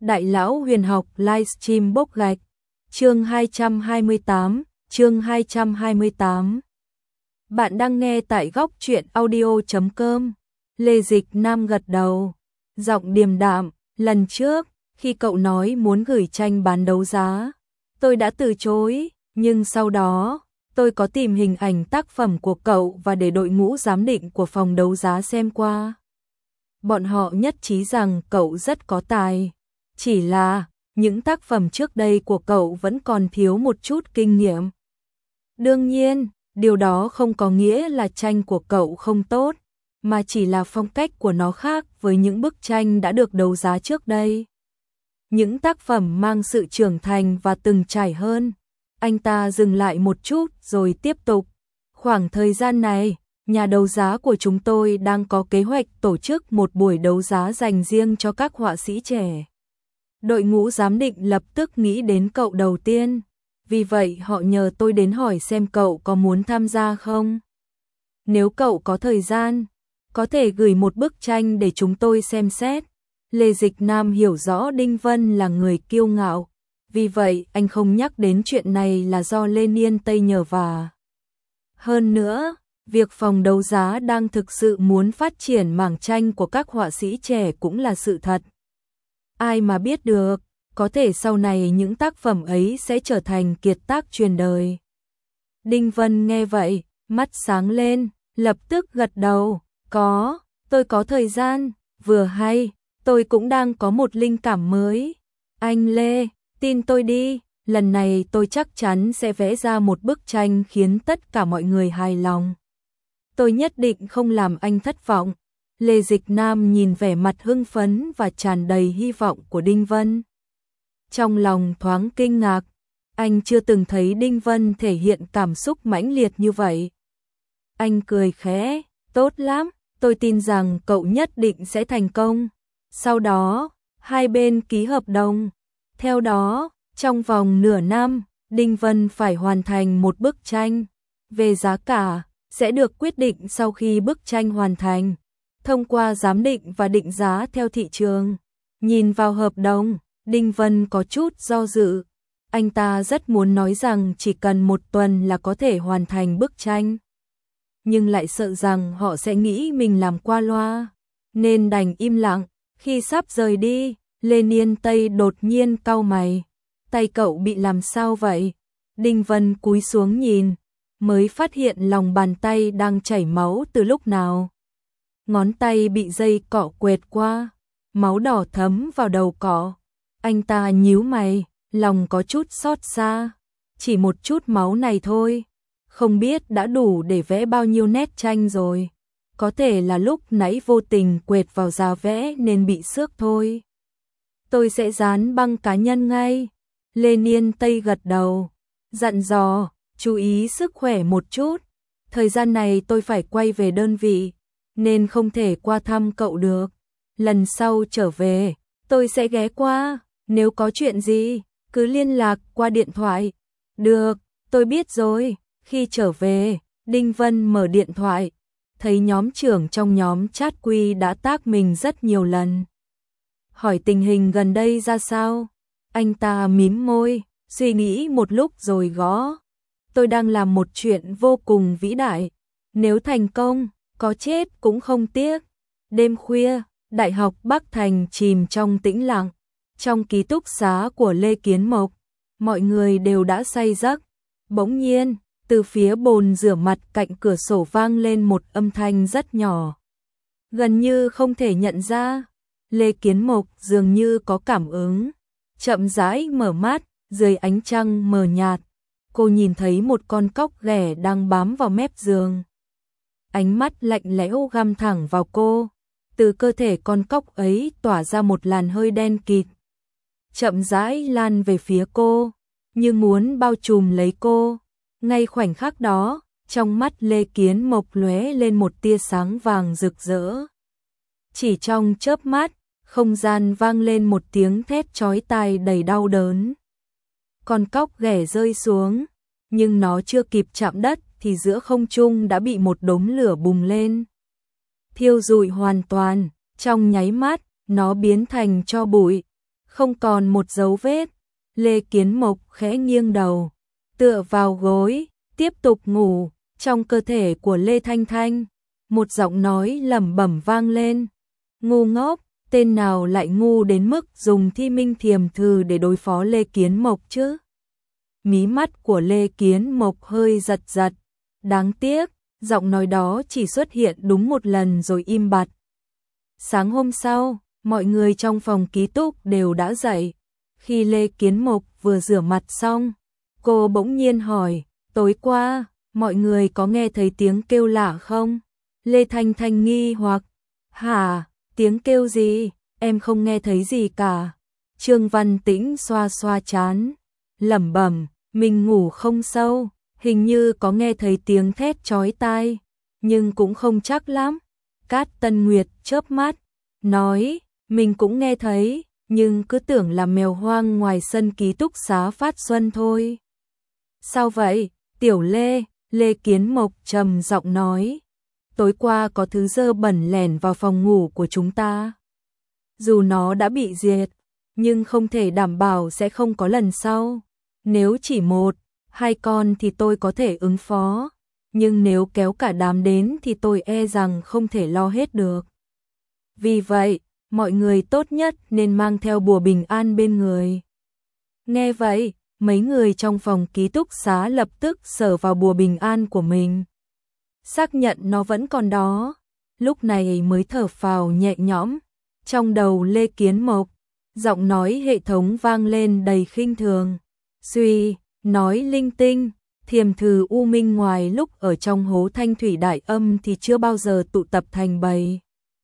Đại lão huyền học livestream bốc gạch. Chương 228. Bạn đang nghe tại góc truyện audio.com. Lê Dịch Nam gật đầu, giọng điềm đạm, lần trước, khi cậu nói muốn gửi tranh bán đấu giá, tôi đã từ chối, nhưng sau đó, tôi có tìm hình ảnh tác phẩm của cậu và để đội ngũ giám định của phòng đấu giá xem qua. Bọn họ nhất trí rằng cậu rất có tài, chỉ là những tác phẩm trước đây của cậu vẫn còn thiếu một chút kinh nghiệm. Đương nhiên, điều đó không có nghĩa là tranh của cậu không tốt, mà chỉ là phong cách của nó khác với những bức tranh đã được đấu giá trước đây. Những tác phẩm mang sự trưởng thành và từng trải hơn. Anh ta dừng lại một chút rồi tiếp tục. Khoảng thời gian này, nhà đấu giá của chúng tôi đang có kế hoạch tổ chức một buổi đấu giá dành riêng cho các họa sĩ trẻ. Đội ngũ giám định lập tức nghĩ đến cậu đầu tiên, vì vậy họ nhờ tôi đến hỏi xem cậu có muốn tham gia không. Nếu cậu có thời gian, có thể gửi một bức tranh để chúng tôi xem xét. Lê Dịch Nam hiểu rõ Đinh Vân là người kiêu ngạo, vì vậy anh không nhắc đến chuyện này là do Lê Niên Tây nhờ vả. Hơn nữa, việc phòng đấu giá đang thực sự muốn phát triển mảng tranh của các họa sĩ trẻ cũng là sự thật. Ai mà biết được, có thể sau này những tác phẩm ấy sẽ trở thành kiệt tác truyền đời. Đinh Vân nghe vậy, mắt sáng lên, lập tức gật đầu, tôi có thời gian, vừa hay, tôi cũng đang có một linh cảm mới. Anh Lê, tin tôi đi, lần này tôi chắc chắn sẽ vẽ ra một bức tranh khiến tất cả mọi người hài lòng. Tôi nhất định không làm anh thất vọng. Lê Dịch Nam nhìn vẻ mặt hưng phấn và tràn đầy hy vọng của Đinh Vân. Trong lòng thoáng kinh ngạc, anh chưa từng thấy Đinh Vân thể hiện cảm xúc mãnh liệt như vậy. Anh cười khẽ, tốt lắm, tôi tin rằng cậu nhất định sẽ thành công. Sau đó, hai bên ký hợp đồng. Theo đó, trong vòng nửa năm, Đinh Vân phải hoàn thành một bức tranh. Về giá cả, sẽ được quyết định sau khi bức tranh hoàn thành, thông qua giám định và định giá theo thị trường. Nhìn vào hợp đồng, Đinh Vân có chút do dự. Anh ta rất muốn nói rằng chỉ cần một tuần là có thể hoàn thành bức tranh, nhưng lại sợ rằng họ sẽ nghĩ mình làm qua loa, nên đành im lặng. Khi sắp rời đi, Lê Niên Tây đột nhiên cau mày. Tay cậu bị làm sao vậy? Đinh Vân cúi xuống nhìn, mới phát hiện lòng bàn tay đang chảy máu từ lúc nào. Ngón tay bị dây cọ quệt qua, máu đỏ thấm vào đầu cọ. Anh ta nhíu mày, lòng có chút xót xa. Chỉ một chút máu này thôi, không biết đã đủ để vẽ bao nhiêu nét tranh rồi. Có thể là lúc nãy vô tình quệt vào da vẽ nên bị xước thôi. Tôi sẽ dán băng cá nhân ngay. Lê Niên Tây gật đầu, dặn dò, chú ý sức khỏe một chút. Thời gian này tôi phải quay về đơn vị, nên không thể qua thăm cậu được. Lần sau trở về, tôi sẽ ghé qua, nếu có chuyện gì, cứ liên lạc qua điện thoại. Được, tôi biết rồi. Khi trở về, Đinh Vân mở điện thoại, thấy nhóm trưởng trong nhóm chat quy đã tag mình rất nhiều lần. Hỏi tình hình gần đây ra sao? Anh ta mím môi, suy nghĩ một lúc rồi gõ. Tôi đang làm một chuyện vô cùng vĩ đại. Nếu thành công, có chết cũng không tiếc. Đêm khuya, Đại học Bắc Thành chìm trong tĩnh lặng. Trong ký túc xá của Lê Kiến Mộc, mọi người đều đã say giấc. Bỗng nhiên, từ phía bồn rửa mặt cạnh cửa sổ vang lên một âm thanh rất nhỏ, gần như không thể nhận ra. Lê Kiến Mộc dường như có cảm ứng, chậm rãi mở mắt. Dưới ánh trăng mờ nhạt, cô nhìn thấy một con cóc ghẻ đang bám vào mép giường. Ánh mắt lạnh lẽo găm thẳng vào cô. Từ cơ thể con cóc ấy tỏa ra một làn hơi đen kịt, chậm rãi lan về phía cô, như muốn bao trùm lấy cô. Ngay khoảnh khắc đó, trong mắt Lê Kiến Mộc lóe lên một tia sáng vàng rực rỡ. Chỉ trong chớp mắt, không gian vang lên một tiếng thét chói tai đầy đau đớn. Con cóc ghẻ rơi xuống, nhưng nó chưa kịp chạm đất thì giữa không trung đã bị một đốm lửa bùng lên, thiêu rụi hoàn toàn. Trong nháy mắt, nó biến thành tro bụi, không còn một dấu vết. Lê Kiến Mộc khẽ nghiêng đầu, tựa vào gối, tiếp tục ngủ. Trong cơ thể của Lê Thanh Thanh, một giọng nói lẩm bẩm vang lên. Ngu ngốc, tên nào lại ngu đến mức dùng Thi Minh Thiềm Thư để đối phó Lê Kiến Mộc chứ? Mí mắt của Lê Kiến Mộc hơi giật giật. Đáng tiếc, giọng nói đó chỉ xuất hiện đúng một lần rồi im bặt. Sáng hôm sau, mọi người trong phòng ký túc đều đã dậy. Khi Lê Kiến Mộc vừa rửa mặt xong, cô bỗng nhiên hỏi, tối qua, mọi người có nghe thấy tiếng kêu lạ không? Lê Thanh Thanh nghi hoặc, hả, tiếng kêu gì? Em không nghe thấy gì cả. Trương Văn Tĩnh xoa xoa trán, lẩm bẩm, mình ngủ không sâu, hình như có nghe thấy tiếng thét chói tai, nhưng cũng không chắc lắm. Cát Tân Nguyệt chớp mắt, nói, mình cũng nghe thấy, nhưng cứ tưởng là mèo hoang ngoài sân ký túc xá Phát Xuân thôi. Sao vậy, Tiểu Lê? Lê Kiến Mộc trầm giọng nói, tối qua có thứ dơ bẩn lẻn vào phòng ngủ của chúng ta. Dù nó đã bị diệt, nhưng không thể đảm bảo sẽ không có lần sau. Nếu chỉ một, hai con thì tôi có thể ứng phó, nhưng nếu kéo cả đám đến thì tôi e rằng không thể lo hết được. Vì vậy, mọi người tốt nhất nên mang theo bùa bình an bên người. Nghe vậy, mấy người trong phòng ký túc xá lập tức sờ vào bùa bình an của mình. Xác nhận nó vẫn còn đó, lúc này mới thở phào nhẹ nhõm. Trong đầu Lê Kiến Mộc, giọng nói hệ thống vang lên đầy khinh thường. Suy, nói linh tinh, Thiềm Thư U Minh ngoài lúc ở trong hố Thanh Thủy Đại Âm thì chưa bao giờ tụ tập thành bầy.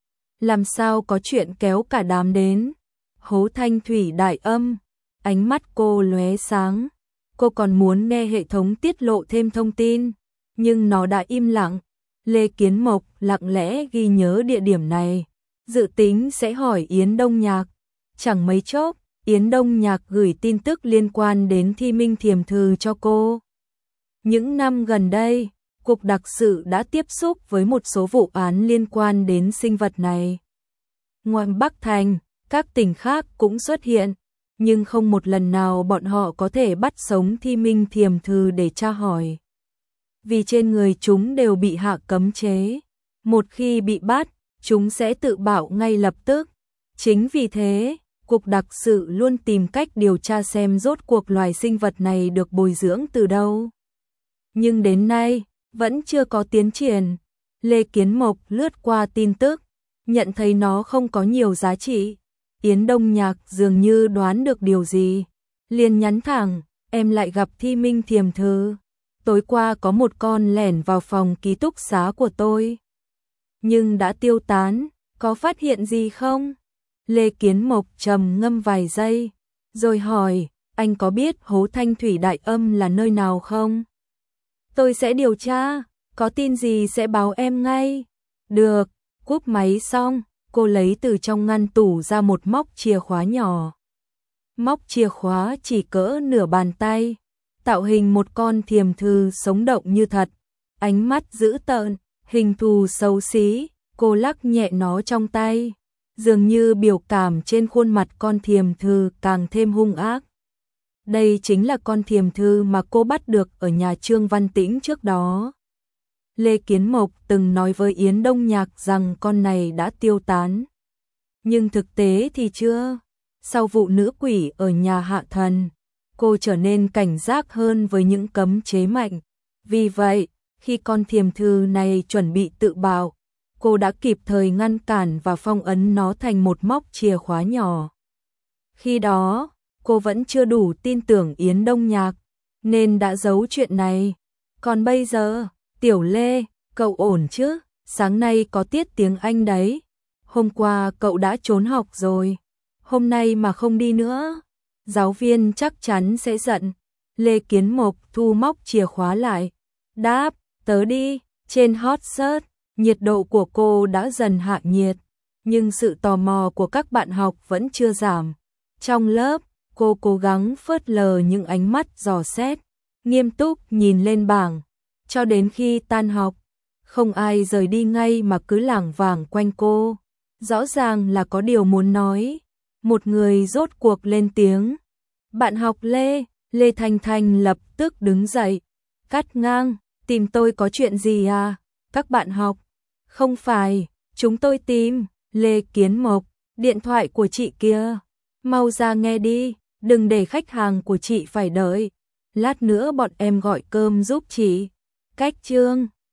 Làm sao có chuyện kéo cả đám đến? Hố Thanh Thủy Đại Âm, ánh mắt cô lóe sáng. Cô còn muốn nghe hệ thống tiết lộ thêm thông tin, nhưng nó đã im lặng. Lê Kiến Mộc lặng lẽ ghi nhớ địa điểm này, dự tính sẽ hỏi Yến Đông Nhạc. Chẳng mấy chốc, Yến Đông Nhạc gửi tin tức liên quan đến Thi Minh Thiềm Thư cho cô. Những năm gần đây, Cục Đặc sự đã tiếp xúc với một số vụ án liên quan đến sinh vật này. Ngoài Bắc Thành, các tỉnh khác cũng xuất hiện, nhưng không một lần nào bọn họ có thể bắt sống Thi Minh Thiềm Thư để tra hỏi. Vì trên người chúng đều bị hạ cấm chế, một khi bị bắt, chúng sẽ tự bạo ngay lập tức. Chính vì thế, Cục Đặc sự luôn tìm cách điều tra xem rốt cuộc loài sinh vật này được bồi dưỡng từ đâu. Nhưng đến nay, vẫn chưa có tiến triển. Lê Kiến Mộc lướt qua tin tức, nhận thấy nó không có nhiều giá trị. Yến Đông Nhạc dường như đoán được điều gì, liền nhắn thẳng, em lại gặp Thi Minh Thiềm Thư. Tối qua có một con lẻn vào phòng ký túc xá của tôi, nhưng đã tiêu tán, có phát hiện gì không? Lê Kiến Mộc trầm ngâm vài giây, rồi hỏi, anh có biết hố Thanh Thủy Đại Âm là nơi nào không? Tôi sẽ điều tra, có tin gì sẽ báo em ngay. Được, cúp máy xong, cô lấy từ trong ngăn tủ ra một móc chìa khóa nhỏ. Móc chìa khóa chỉ cỡ nửa bàn tay, tạo hình một con thiềm thư sống động như thật, ánh mắt dữ tợn, hình thù xấu xí, cô lắc nhẹ nó trong tay, dường như biểu cảm trên khuôn mặt con thiềm thư càng thêm hung ác. Đây chính là con thiềm thư mà cô bắt được ở nhà Trương Văn Tĩnh trước đó. Lê Kiến Mộc từng nói với Yến Đông Nhạc rằng con này đã tiêu tán. Nhưng thực tế thì chưa. Sau vụ nữ quỷ ở nhà Hạ Thần, cô trở nên cảnh giác hơn với những cấm chế mạnh. Vì vậy, khi con thiềm thư này chuẩn bị tự bạo, cô đã kịp thời ngăn cản và phong ấn nó thành một móc chìa khóa nhỏ. Khi đó, cô vẫn chưa đủ tin tưởng Yến Đông Nhạc, nên đã giấu chuyện này. Còn bây giờ, Tiểu Lê, cậu ổn chứ? Sáng nay có tiết tiếng Anh đấy. Hôm qua cậu đã trốn học rồi. Hôm nay mà không đi nữa, giáo viên chắc chắn sẽ giận. Lê Kiến Mộc thu móc chìa khóa lại. Đáp, tớ đi. Trên hot search, nhiệt độ của cô đã dần hạ nhiệt, nhưng sự tò mò của các bạn học vẫn chưa giảm. Trong lớp, cô cố gắng phớt lờ những ánh mắt dò xét, nghiêm túc nhìn lên bảng. Cho đến khi tan học, không ai rời đi ngay mà cứ lảng vảng quanh cô. Rõ ràng là có điều muốn nói. một người rốt cuộc lên tiếng. Bạn học Lê, Lê Thanh Thanh lập tức đứng dậy, cắt ngang, tìm tôi có chuyện gì à? Các bạn học, không phải, chúng tôi tìm, Lê Kiến Mộc, điện thoại của chị kia, mau ra nghe đi, đừng để khách hàng của chị phải đợi, lát nữa bọn em gọi cơm giúp chị. Cách chương